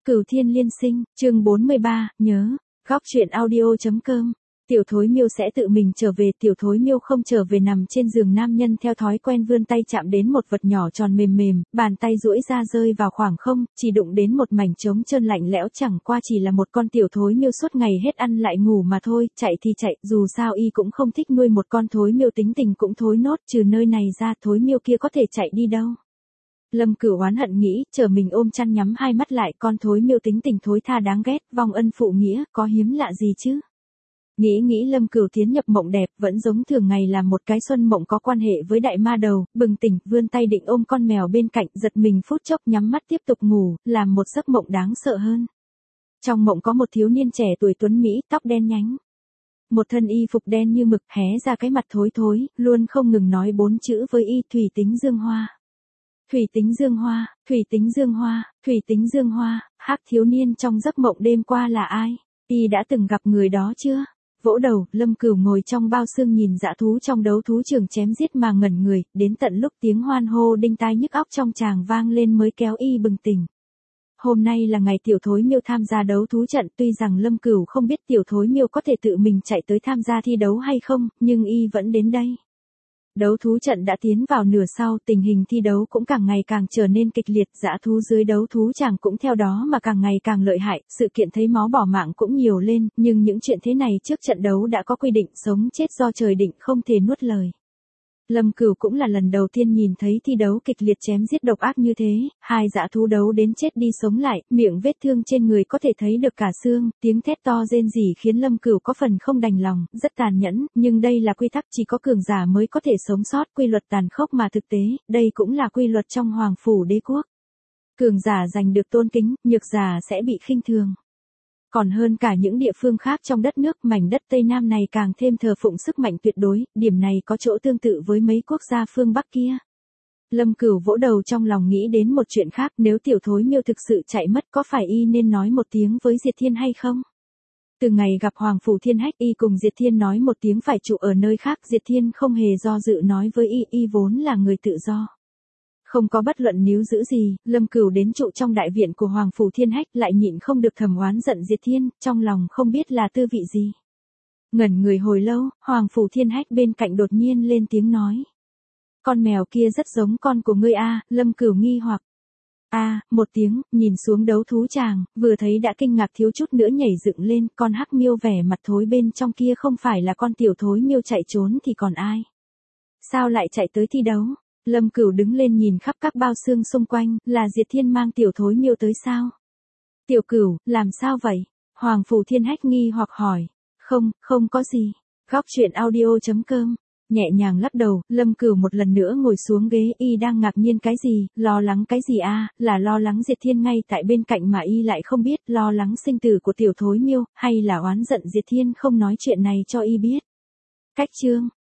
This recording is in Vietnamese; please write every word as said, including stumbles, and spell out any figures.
Cửu Thiên Liên Sinh, chương bốn mươi ba, nhớ, góc truyện audio.com. Tiểu Thối Miêu sẽ tự mình trở về, Tiểu Thối Miêu không trở về nằm trên giường nam nhân theo thói quen vươn tay chạm đến một vật nhỏ tròn mềm mềm, bàn tay duỗi ra rơi vào khoảng không, chỉ đụng đến một mảnh trống trơn lạnh lẽo, chẳng qua chỉ là một con Tiểu Thối Miêu suốt ngày hết ăn lại ngủ mà thôi, chạy thì chạy, dù sao y cũng không thích nuôi một con Thối Miêu, tính tình cũng thối nốt, trừ nơi này ra Thối Miêu kia có thể chạy đi đâu. Lâm Cửu oán hận nghĩ, chờ mình ôm chăn nhắm hai mắt lại, con Thối Miêu tính tình thối tha đáng ghét, vong ân phụ nghĩa, có hiếm lạ gì chứ. Nghĩ nghĩ Lâm Cửu tiến nhập mộng đẹp, vẫn giống thường ngày là một cái xuân mộng có quan hệ với đại ma đầu, bừng tỉnh, vươn tay định ôm con mèo bên cạnh, giật mình phút chốc nhắm mắt tiếp tục ngủ, làm một giấc mộng đáng sợ hơn. Trong mộng có một thiếu niên trẻ tuổi tuấn mỹ, tóc đen nhánh. Một thân y phục đen như mực, hé ra cái mặt thối thối, luôn không ngừng nói bốn chữ với y: Thủy Tính Dương Hoa. Thủy Tính Dương Hoa, Thủy Tính Dương Hoa, Thủy Tính Dương Hoa. Hắc thiếu niên trong giấc mộng đêm qua là ai? Y đã từng gặp người đó chưa? Vỗ đầu, Lâm Cửu ngồi trong bao xương nhìn dã thú trong đấu thú trường chém giết mà ngẩn người, đến tận lúc tiếng hoan hô đinh tai nhức óc trong tràng vang lên mới kéo y bừng tỉnh. Hôm nay là ngày Tiểu Thối Miêu tham gia đấu thú trận, tuy rằng Lâm Cửu không biết Tiểu Thối Miêu có thể tự mình chạy tới tham gia thi đấu hay không, nhưng y vẫn đến đây. Đấu thú trận đã tiến vào nửa sau, tình hình thi đấu cũng càng ngày càng trở nên kịch liệt, dã thú dưới đấu thú chàng cũng theo đó mà càng ngày càng lợi hại, sự kiện thấy máu bỏ mạng cũng nhiều lên, nhưng những chuyện thế này trước trận đấu đã có quy định, sống chết do trời định, không thể nuốt lời. Lâm Cửu cũng là lần đầu tiên nhìn thấy thi đấu kịch liệt chém giết độc ác như thế, hai dã thú đấu đến chết đi sống lại, miệng vết thương trên người có thể thấy được cả xương, tiếng thét to rên rỉ khiến Lâm Cửu có phần không đành lòng, rất tàn nhẫn, nhưng đây là quy tắc, chỉ có cường giả mới có thể sống sót, quy luật tàn khốc mà thực tế, đây cũng là quy luật trong Hoàng phủ đế quốc. Cường giả giành được tôn kính, nhược giả sẽ bị khinh thường. Còn hơn cả những địa phương khác trong đất nước, mảnh đất Tây Nam này càng thêm thờ phụng sức mạnh tuyệt đối, điểm này có chỗ tương tự với mấy quốc gia phương Bắc kia. Lâm Cửu vỗ đầu trong lòng nghĩ đến một chuyện khác, nếu Tiểu Thối Miêu thực sự chạy mất có phải y nên nói một tiếng với Diệt Thiên hay không? Từ ngày gặp Hoàng phủ Thiên Hách, y cùng Diệt Thiên nói một tiếng phải trụ ở nơi khác, Diệt Thiên không hề do dự nói với y, y vốn là người tự do. Không có bất luận níu giữ gì, Lâm Cửu đến trụ trong đại viện của Hoàng phủ Thiên Hách, lại nhịn không được thầm oán giận Diệt Thiên, trong lòng không biết là tư vị gì. Ngẩn người hồi lâu, Hoàng phủ Thiên Hách bên cạnh đột nhiên lên tiếng nói: Con mèo kia rất giống con của ngươi a. Lâm Cửu nghi hoặc. A, một tiếng, nhìn xuống đấu thú chàng, vừa thấy đã kinh ngạc thiếu chút nữa nhảy dựng lên, con hắc miêu vẻ mặt thối bên trong kia không phải là con Tiểu Thối Miêu chạy trốn thì còn ai? Sao lại chạy tới thi đấu? Lâm Cửu đứng lên nhìn khắp các bao xương xung quanh, là Diệt Thiên mang Tiểu Thối Miêu tới sao? Tiểu Cửu, làm sao vậy? Hoàng phủ Thiên Hách nghi hoặc hỏi. Không, không có gì. Góc truyện audio.com. Nhẹ nhàng lắc đầu, Lâm Cửu một lần nữa ngồi xuống ghế, y đang ngạc nhiên cái gì, lo lắng cái gì a? Là lo lắng Diệt Thiên ngay tại bên cạnh mà y lại không biết, lo lắng sinh tử của Tiểu Thối Miêu, hay là oán giận Diệt Thiên không nói chuyện này cho y biết? Cách chương.